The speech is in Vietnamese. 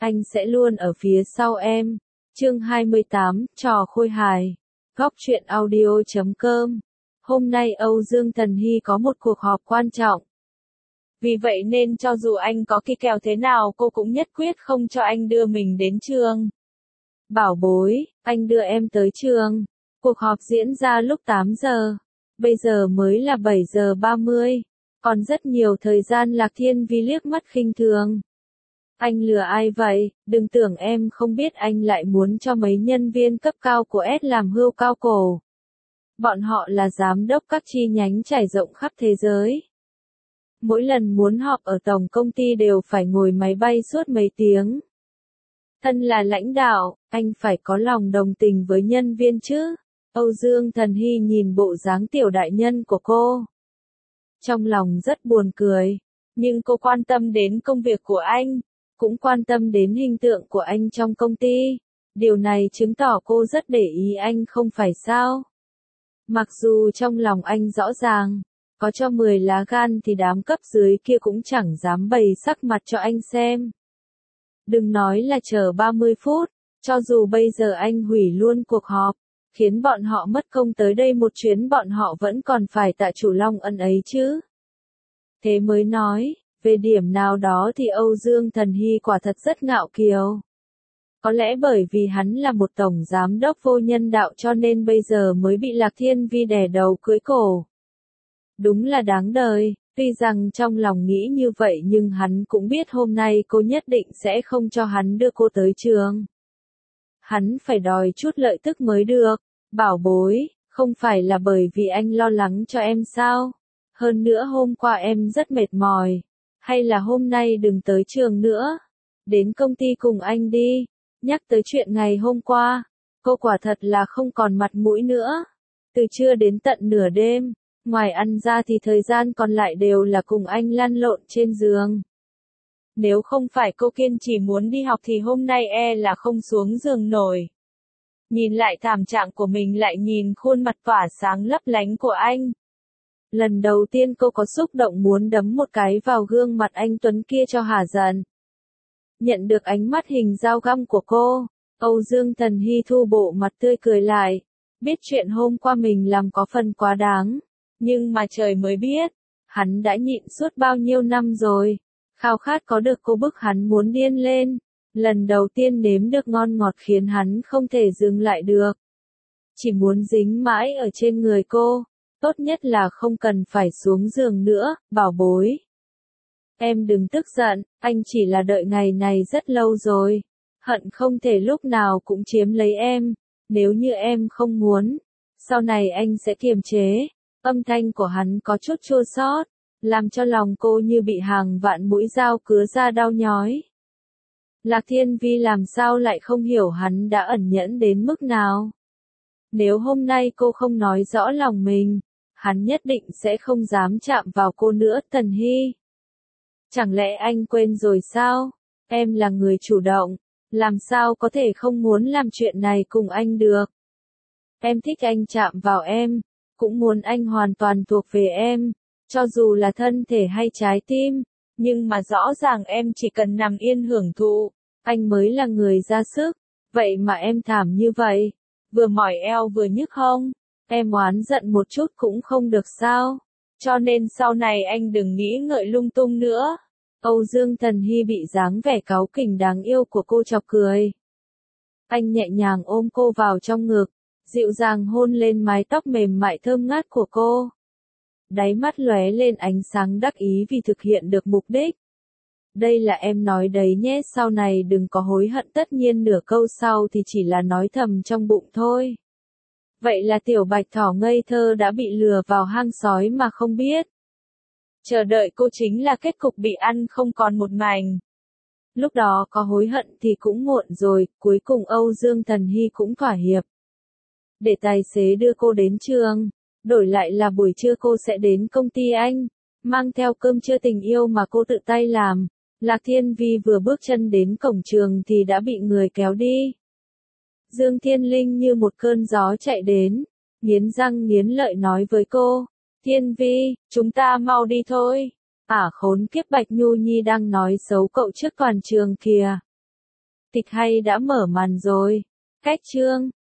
anh sẽ luôn ở phía sau em. Chương 28, trò khôi hài. Góc truyện audio.com. Hôm nay Âu Dương Thần Hy có một cuộc họp quan trọng. Vì vậy nên cho dù anh có kỳ kèo thế nào cô cũng nhất quyết không cho anh đưa mình đến trường. Bảo bối, anh đưa em tới trường. Cuộc họp diễn ra lúc 8 giờ. Bây giờ mới là 7 giờ 30. Còn rất nhiều thời gian. Lạc Thiên Vi liếc mắt khinh thường. Anh lừa ai vậy? Đừng tưởng em không biết anh lại muốn cho mấy nhân viên cấp cao của S làm hươu cao cổ. Bọn họ là giám đốc các chi nhánh trải rộng khắp thế giới. Mỗi lần muốn họp ở tổng công ty đều phải ngồi máy bay suốt mấy tiếng. Thân là lãnh đạo, anh phải có lòng đồng tình với nhân viên chứ. Âu Dương Thần Hy nhìn bộ dáng tiểu đại nhân của cô. Trong lòng rất buồn cười, nhưng cô quan tâm đến công việc của anh, cũng quan tâm đến hình tượng của anh trong công ty. Điều này chứng tỏ cô rất để ý anh không phải sao. Mặc dù trong lòng anh rõ ràng, có cho 10 lá gan thì đám cấp dưới kia cũng chẳng dám bày sắc mặt cho anh xem. Đừng nói là chờ 30 phút, cho dù bây giờ anh hủy luôn cuộc họp, khiến bọn họ mất công tới đây một chuyến bọn họ vẫn còn phải tạ chủ Long Ân ấy chứ. Thế mới nói, về điểm nào đó thì Âu Dương Thần Hy quả thật rất ngạo kiều. Có lẽ bởi vì hắn là một tổng giám đốc vô nhân đạo cho nên bây giờ mới bị Lạc Thiên Vi đè đầu cưỡi cổ. Đúng là đáng đời, tuy rằng trong lòng nghĩ như vậy nhưng hắn cũng biết hôm nay cô nhất định sẽ không cho hắn đưa cô tới trường. Hắn phải đòi chút lợi tức mới được. Bảo bối, không phải là bởi vì anh lo lắng cho em sao? Hơn nữa hôm qua em rất mệt mỏi. Hay là hôm nay đừng tới trường nữa. Đến công ty cùng anh đi. Nhắc tới chuyện ngày hôm qua, cô quả thật là không còn mặt mũi nữa. Từ trưa đến tận nửa đêm, ngoài ăn ra thì thời gian còn lại đều là cùng anh lăn lộn trên giường. Nếu không phải cô kiên trì muốn đi học thì hôm nay là không xuống giường nổi. Nhìn lại thảm trạng của mình lại nhìn khuôn mặt tỏa sáng lấp lánh của anh. Lần đầu tiên cô có xúc động muốn đấm một cái vào gương mặt anh tuấn kia cho hả giận. Nhận được ánh mắt hình dao găm của cô, Âu Dương Thần Hy thu bộ mặt tươi cười lại. Biết chuyện hôm qua mình làm có phần quá đáng, nhưng mà trời mới biết, hắn đã nhịn suốt bao nhiêu năm rồi. Khao khát có được cô bức hắn muốn điên lên. Lần đầu tiên nếm được ngon ngọt khiến hắn không thể dừng lại được. Chỉ muốn dính mãi ở trên người cô. Tốt nhất là không cần phải xuống giường nữa, bảo bối. Em đừng tức giận, anh chỉ là đợi ngày này rất lâu rồi. Hận không thể lúc nào cũng chiếm lấy em. Nếu như em không muốn, sau này anh sẽ kiềm chế. Âm thanh của hắn có chút chua xót, làm cho lòng cô như bị hàng vạn mũi dao cứa ra đau nhói. Lạc Thiên Vi làm sao lại không hiểu hắn đã ẩn nhẫn đến mức nào. Nếu hôm nay cô không nói rõ lòng mình, hắn nhất định sẽ không dám chạm vào cô nữa. Thần Hy, chẳng lẽ anh quên rồi sao? Em là người chủ động, làm sao có thể không muốn làm chuyện này cùng anh được. Em thích anh chạm vào em, cũng muốn anh hoàn toàn thuộc về em, cho dù là thân thể hay trái tim. Nhưng mà rõ ràng em chỉ cần nằm yên hưởng thụ, anh mới là người ra sức. Vậy mà em thảm như vậy, vừa mỏi eo vừa nhức hông. Em oán giận một chút cũng không được sao? Cho nên sau này anh đừng nghĩ ngợi lung tung nữa. Âu Dương Thần Hy bị dáng vẻ cáu kỉnh đáng yêu của cô chọc cười. Anh nhẹ nhàng ôm cô vào trong ngực, dịu dàng hôn lên mái tóc mềm mại thơm ngát của cô. Đáy mắt lóe lên ánh sáng đắc ý vì thực hiện được mục đích. Đây là em nói đấy nhé, sau này đừng có hối hận. Tất nhiên nửa câu sau thì chỉ là nói thầm trong bụng thôi. Vậy là tiểu bạch thỏ ngây thơ đã bị lừa vào hang sói mà không biết. Chờ đợi cô chính là kết cục bị ăn không còn một mảnh. Lúc đó có hối hận thì cũng muộn rồi, cuối cùng Âu Dương Thần Hy cũng thỏa hiệp. Để tài xế đưa cô đến trường, đổi lại là buổi trưa cô sẽ đến công ty anh, mang theo cơm trưa tình yêu mà cô tự tay làm. Lạc Thiên Vi vừa bước chân đến cổng trường thì đã bị người kéo đi. Dương Thiên Linh như một cơn gió chạy đến, nghiến răng nghiến lợi nói với cô, Thiên Vi, chúng ta mau đi thôi. Khốn kiếp, Bạch Nhu Nhi đang nói xấu cậu trước toàn trường kìa. Kịch hay đã mở màn rồi. Cách chương